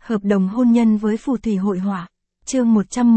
Hợp đồng hôn nhân với phù thủy hội họa. Chương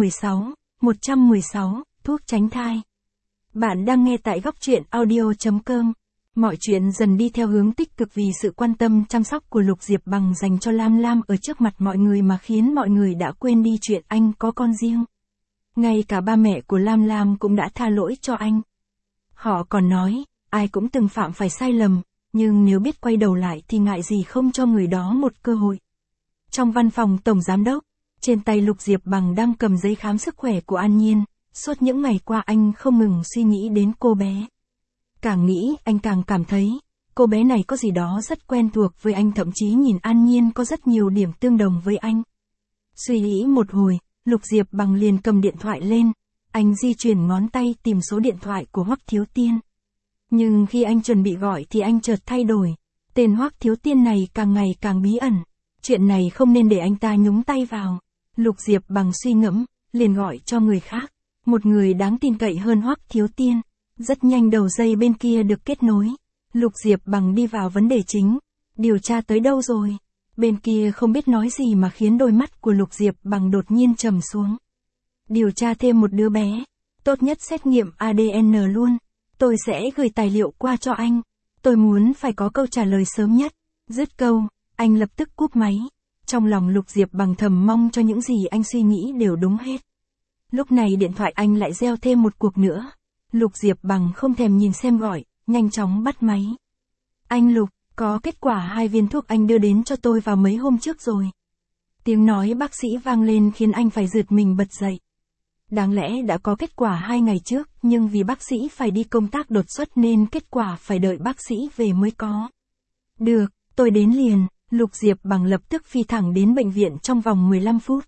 116, thuốc tránh thai. Bạn đang nghe tại góc truyện audio.com. Mọi chuyện dần đi theo hướng tích cực vì sự quan tâm chăm sóc của Lục Diệp Bằng dành cho Lam Lam ở trước mặt mọi người mà khiến mọi người đã quên đi chuyện anh có con riêng. Ngay cả ba mẹ của Lam Lam cũng đã tha lỗi cho anh. Họ còn nói, ai cũng từng phạm phải sai lầm, nhưng nếu biết quay đầu lại thì ngại gì không cho người đó một cơ hội. Trong văn phòng tổng giám đốc, trên tay Lục Diệp Bằng đang cầm giấy khám sức khỏe của An Nhiên, suốt những ngày qua anh không ngừng suy nghĩ đến cô bé. Càng nghĩ anh càng cảm thấy, cô bé này có gì đó rất quen thuộc với anh, thậm chí nhìn An Nhiên có rất nhiều điểm tương đồng với anh. Suy nghĩ một hồi, Lục Diệp Bằng liền cầm điện thoại lên, anh di chuyển ngón tay tìm số điện thoại của Hoắc Thiếu Tiên. Nhưng khi anh chuẩn bị gọi thì anh chợt thay đổi, tên Hoắc Thiếu Tiên này càng ngày càng bí ẩn. Chuyện này không nên để anh ta nhúng tay vào. Lục Diệp Bằng suy ngẫm, liền gọi cho người khác. Một người đáng tin cậy hơn Hoắc Thiếu Tiên. Rất nhanh đầu dây bên kia được kết nối. Lục Diệp Bằng đi vào vấn đề chính. Điều tra tới đâu rồi? Bên kia không biết nói gì mà khiến đôi mắt của Lục Diệp Bằng đột nhiên trầm xuống. Điều tra thêm một đứa bé. Tốt nhất xét nghiệm ADN luôn. Tôi sẽ gửi tài liệu qua cho anh. Tôi muốn phải có câu trả lời sớm nhất. Dứt câu, anh lập tức cúp máy. Trong lòng Lục Diệp Bằng thầm mong cho những gì anh suy nghĩ đều đúng hết. Lúc này điện thoại anh lại reo thêm một cuộc nữa. Lục Diệp Bằng không thèm nhìn xem gọi, nhanh chóng bắt máy. Anh Lục, có kết quả 2 viên thuốc anh đưa đến cho tôi vào mấy hôm trước rồi. Tiếng nói bác sĩ vang lên khiến anh phải giật mình bật dậy. Đáng lẽ đã có kết quả 2 ngày trước, nhưng vì bác sĩ phải đi công tác đột xuất nên kết quả phải đợi bác sĩ về mới có. Được, tôi đến liền. Lục Diệp Bằng lập tức phi thẳng đến bệnh viện trong vòng 15 phút.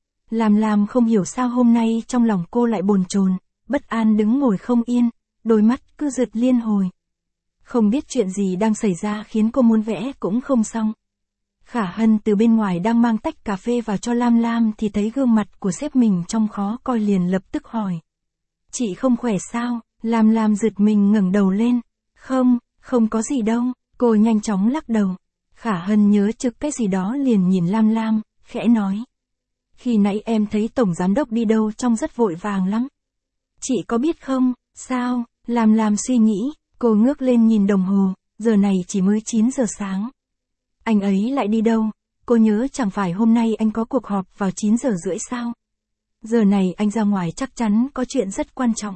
Lam không hiểu sao hôm nay trong lòng cô lại bồn chồn, bất an đứng ngồi không yên, đôi mắt cứ rượt liên hồi. Không biết chuyện gì đang xảy ra khiến cô muốn vẽ cũng không xong. Khả Hân từ bên ngoài đang mang tách cà phê vào cho Lam thì thấy gương mặt của sếp mình trông khó coi liền lập tức hỏi. Chị không khỏe sao? Lam giật mình ngẩng đầu lên. Không có gì đâu, cô nhanh chóng lắc đầu. Khả Hân nhớ trực cái gì đó liền nhìn Lam, khẽ nói. Khi nãy em thấy tổng giám đốc đi đâu trông rất vội vàng lắm. Chị có biết không, sao? Lam suy nghĩ, cô ngước lên nhìn đồng hồ, giờ này chỉ mới 9 giờ sáng. Anh ấy lại đi đâu? Cô nhớ chẳng phải hôm nay anh có cuộc họp vào 9 giờ rưỡi sao? Giờ này anh ra ngoài chắc chắn có chuyện rất quan trọng.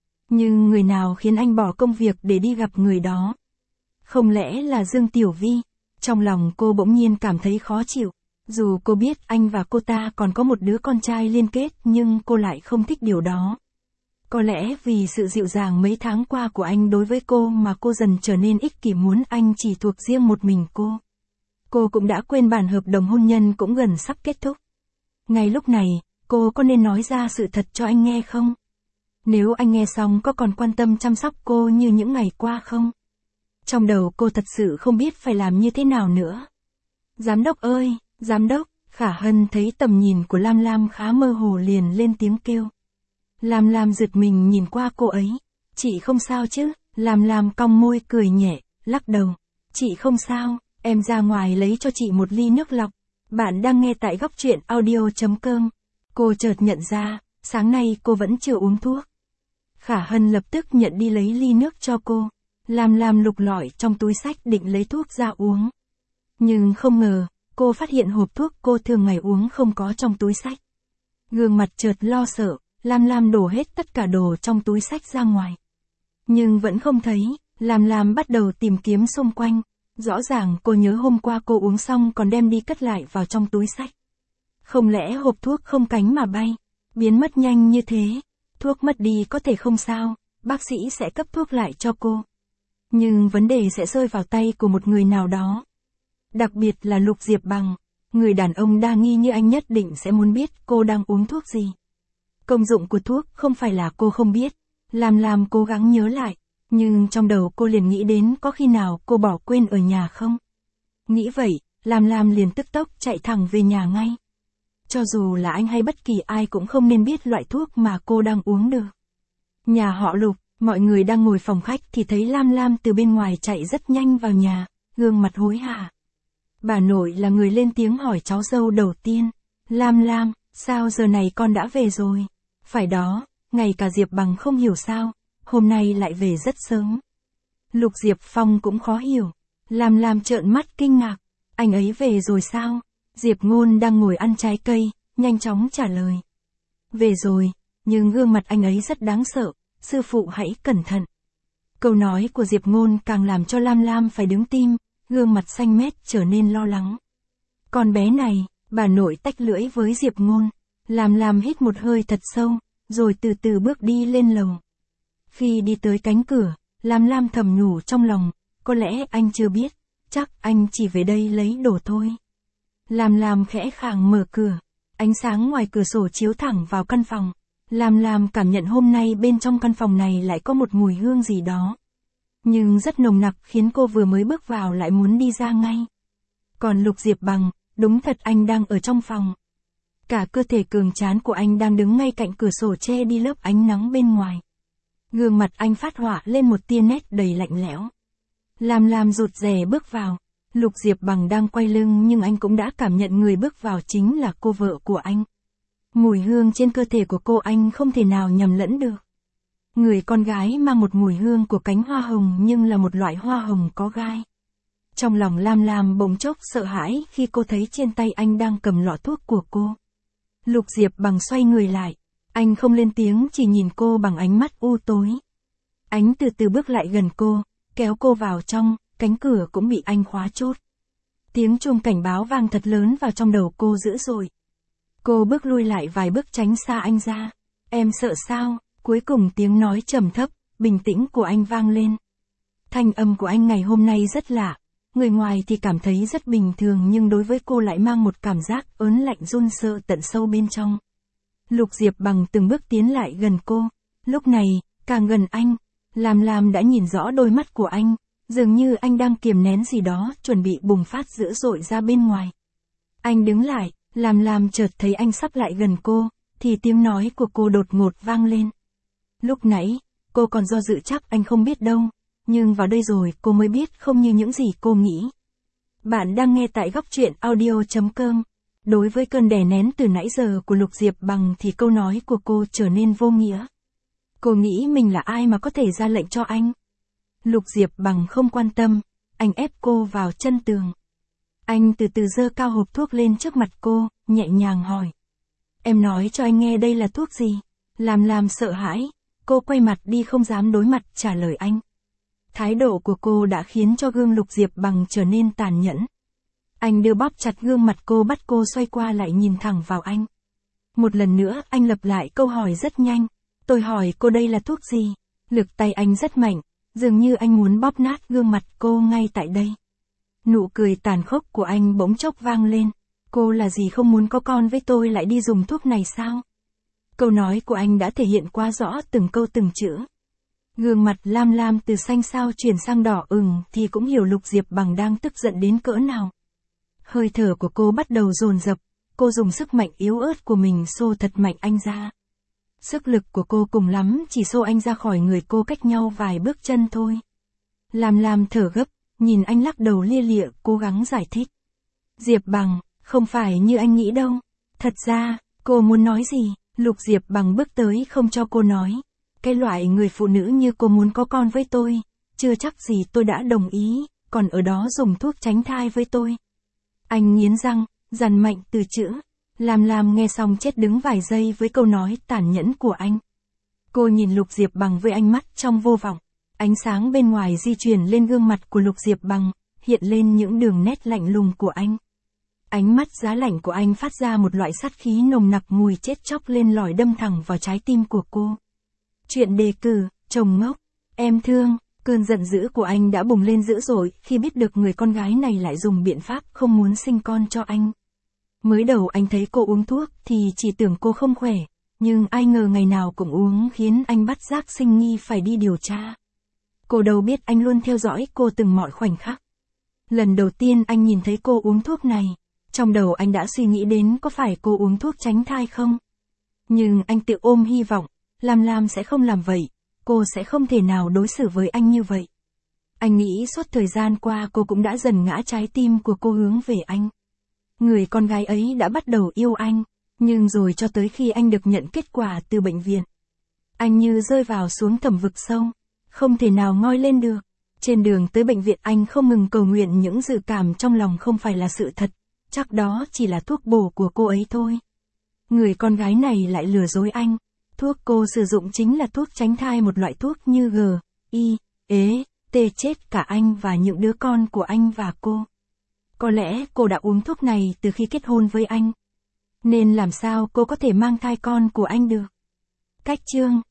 Nhưng người nào khiến anh bỏ công việc để đi gặp người đó? Không lẽ là Dương Tiểu Vi? Trong lòng cô bỗng nhiên cảm thấy khó chịu. Dù cô biết anh và cô ta còn có một đứa con trai liên kết nhưng cô lại không thích điều đó. Có lẽ vì sự dịu dàng mấy tháng qua của anh đối với cô mà cô dần trở nên ích kỷ, muốn anh chỉ thuộc riêng một mình cô. Cô cũng đã quên bản hợp đồng hôn nhân cũng gần sắp kết thúc. Ngay lúc này, cô có nên nói ra sự thật cho anh nghe không? Nếu anh nghe xong có còn quan tâm chăm sóc cô như những ngày qua không? Trong đầu cô thật sự không biết phải làm như thế nào nữa. Giám đốc ơi, giám đốc, Khả Hân thấy tầm nhìn của Lam khá mơ hồ liền lên tiếng kêu. Lam giật mình nhìn qua cô ấy. Chị không sao chứ? Lam cong môi cười nhẹ, lắc đầu. Chị không sao, em ra ngoài lấy cho chị một ly nước lọc. Bạn đang nghe tại góc truyện audio.com. Cô chợt nhận ra, sáng nay cô vẫn chưa uống thuốc. Khả Hân lập tức nhận đi lấy ly nước cho cô. Lam lục lọi trong túi xách định lấy thuốc ra uống. Nhưng không ngờ, cô phát hiện hộp thuốc cô thường ngày uống không có trong túi xách. Gương mặt chợt lo sợ, Lam đổ hết tất cả đồ trong túi xách ra ngoài. Nhưng vẫn không thấy, Lam bắt đầu tìm kiếm xung quanh. Rõ ràng cô nhớ hôm qua cô uống xong còn đem đi cất lại vào trong túi xách. Không lẽ hộp thuốc không cánh mà bay, biến mất nhanh như thế? Thuốc mất đi có thể không sao, bác sĩ sẽ cấp thuốc lại cho cô. Nhưng vấn đề sẽ rơi vào tay của một người nào đó. Đặc biệt là Lục Diệp Bằng, người đàn ông đa nghi như anh nhất định sẽ muốn biết cô đang uống thuốc gì. Công dụng của thuốc không phải là cô không biết. Lam cố gắng nhớ lại, nhưng trong đầu cô liền nghĩ đến có khi nào cô bỏ quên ở nhà không? Nghĩ vậy, Lam liền tức tốc chạy thẳng về nhà ngay. Cho dù là anh hay bất kỳ ai cũng không nên biết loại thuốc mà cô đang uống được. Nhà họ Lục, mọi người đang ngồi phòng khách thì thấy Lam từ bên ngoài chạy rất nhanh vào nhà, gương mặt hối hả. Bà nội là người lên tiếng hỏi cháu dâu đầu tiên. Lam Lam, sao giờ này con đã về rồi? Phải đó, ngay cả Diệp Bằng không hiểu sao, hôm nay lại về rất sớm. Lục Diệp Phong cũng khó hiểu. Lam Lam trợn mắt kinh ngạc. Anh ấy về rồi sao? Diệp Ngôn đang ngồi ăn trái cây, nhanh chóng trả lời. Về rồi, nhưng gương mặt anh ấy rất đáng sợ, sư phụ hãy cẩn thận. Câu nói của Diệp Ngôn càng làm cho Lam Lam phải đứng tim, gương mặt xanh mét trở nên lo lắng. Con bé này, bà nội tách lưỡi với Diệp Ngôn. Lam Lam hít một hơi thật sâu, rồi từ từ bước đi lên lầu. Khi đi tới cánh cửa, Lam Lam thầm nhủ trong lòng, có lẽ anh chưa biết, chắc anh chỉ về đây lấy đồ thôi. Lam Lam khẽ khàng mở cửa, ánh sáng ngoài cửa sổ chiếu thẳng vào căn phòng. Lam Lam cảm nhận hôm nay bên trong căn phòng này lại có một mùi hương gì đó. Nhưng rất nồng nặc khiến cô vừa mới bước vào lại muốn đi ra ngay. Còn Lục Diệp Bằng, đúng thật anh đang ở trong phòng. Cả cơ thể cường tráng của anh đang đứng ngay cạnh cửa sổ che đi lớp ánh nắng bên ngoài. Gương mặt anh phát họa lên một tia nét đầy lạnh lẽo. Lam Lam rụt rè bước vào. Lục Diệp Bằng đang quay lưng nhưng anh cũng đã cảm nhận người bước vào chính là cô vợ của anh. Mùi hương trên cơ thể của cô anh không thể nào nhầm lẫn được. Người con gái mang một mùi hương của cánh hoa hồng nhưng là một loại hoa hồng có gai. Trong lòng Lam Lam bỗng chốc sợ hãi khi cô thấy trên tay anh đang cầm lọ thuốc của cô. Lục Diệp Bằng xoay người lại. Anh không lên tiếng chỉ nhìn cô bằng ánh mắt u tối. Anh từ từ bước lại gần cô, kéo cô vào trong, cánh cửa cũng bị anh khóa chốt. Tiếng chuông cảnh báo vang thật lớn vào trong đầu cô dữ dội. Cô bước lui lại vài bước tránh xa anh ra. Em sợ sao? Cuối cùng tiếng nói trầm thấp, bình tĩnh của anh vang lên. Thanh âm của anh ngày hôm nay rất lạ. Người ngoài thì cảm thấy rất bình thường nhưng đối với cô lại mang một cảm giác ớn lạnh run sợ tận sâu bên trong. Lục Diệp Bằng từng bước tiến lại gần cô. Lúc này, càng gần anh, Lam Lam đã nhìn rõ đôi mắt của anh. Dường như anh đang kiềm nén gì đó, chuẩn bị bùng phát dữ dội ra bên ngoài. Anh đứng lại, Lam Lam chợt thấy anh sắp lại gần cô, thì tiếng nói của cô đột ngột vang lên. Lúc nãy, cô còn do dự chắc anh không biết đâu, nhưng vào đây rồi cô mới biết không như những gì cô nghĩ. Bạn đang nghe tại góc truyện audio.com. Đối với cơn đè nén từ nãy giờ của Lục Diệp Bằng thì câu nói của cô trở nên vô nghĩa. Cô nghĩ mình là ai mà có thể ra lệnh cho anh? Lục Diệp Bằng không quan tâm, anh ép cô vào chân tường. Anh từ từ giơ cao hộp thuốc lên trước mặt cô, nhẹ nhàng hỏi. Em nói cho anh nghe đây là thuốc gì? Lam sợ hãi, cô quay mặt đi không dám đối mặt trả lời anh. Thái độ của cô đã khiến cho gương Lục Diệp Bằng trở nên tàn nhẫn. Anh đưa bóp chặt gương mặt cô bắt cô xoay qua lại nhìn thẳng vào anh. Một lần nữa anh lặp lại câu hỏi rất nhanh. Tôi hỏi cô đây là thuốc gì? Lực tay anh rất mạnh, dường như anh muốn bóp nát gương mặt cô ngay tại đây. Nụ cười tàn khốc của anh bỗng chốc vang lên. Cô là gì không muốn có con với tôi lại đi dùng thuốc này sao? Câu nói của anh đã thể hiện quá rõ từng câu từng chữ. Gương mặt Lam Lam từ xanh xao chuyển sang đỏ ửng thì cũng hiểu Lục Diệp Bằng đang tức giận đến cỡ nào. Hơi thở của cô bắt đầu dồn dập, cô dùng sức mạnh yếu ớt của mình xô thật mạnh anh ra. Sức lực của cô cùng lắm chỉ xô anh ra khỏi người cô cách nhau vài bước chân thôi. Lam thở gấp, nhìn anh lắc đầu lia lịa, cố gắng giải thích. Diệp Bằng, không phải như anh nghĩ đâu. Thật ra, cô muốn nói gì? Lục Diệp Bằng bước tới không cho cô nói. Cái loại người phụ nữ như cô muốn có con với tôi, chưa chắc gì tôi đã đồng ý, còn ở đó dùng thuốc tránh thai với tôi. Anh nghiến răng, dằn mạnh từ chữ. Lam nghe xong chết đứng vài giây với câu nói tàn nhẫn của anh. Cô nhìn Lục Diệp Bằng với ánh mắt trong vô vọng. Ánh sáng bên ngoài di chuyển lên gương mặt của Lục Diệp Bằng, hiện lên những đường nét lạnh lùng của anh. Ánh mắt giá lạnh của anh phát ra một loại sát khí nồng nặc mùi chết chóc lên lỏi đâm thẳng vào trái tim của cô. Chuyện đề cử, chồng ngốc, em thương, cơn giận dữ của anh đã bùng lên dữ dội khi biết được người con gái này lại dùng biện pháp không muốn sinh con cho anh. Mới đầu anh thấy cô uống thuốc thì chỉ tưởng cô không khỏe, nhưng ai ngờ ngày nào cũng uống khiến anh bắt giác sinh nghi phải đi điều tra. Cô đâu biết anh luôn theo dõi cô từng mọi khoảnh khắc. Lần đầu tiên anh nhìn thấy cô uống thuốc này, trong đầu anh đã suy nghĩ đến có phải cô uống thuốc tránh thai không? Nhưng anh tự ôm hy vọng, Lam sẽ không làm vậy, cô sẽ không thể nào đối xử với anh như vậy. Anh nghĩ suốt thời gian qua cô cũng đã dần ngã trái tim của cô hướng về anh. Người con gái ấy đã bắt đầu yêu anh, nhưng rồi cho tới khi anh được nhận kết quả từ bệnh viện, anh như rơi vào xuống thẳm vực sâu, không thể nào ngoi lên được. Trên đường tới bệnh viện anh không ngừng cầu nguyện những dự cảm trong lòng không phải là sự thật, chắc đó chỉ là thuốc bổ của cô ấy thôi. Người con gái này lại lừa dối anh. Thuốc cô sử dụng chính là thuốc tránh thai, một loại thuốc như G.I.E.T chết cả anh và những đứa con của anh và cô. Có lẽ cô đã uống thuốc này từ khi kết hôn với anh. Nên làm sao cô có thể mang thai con của anh được? Cách chương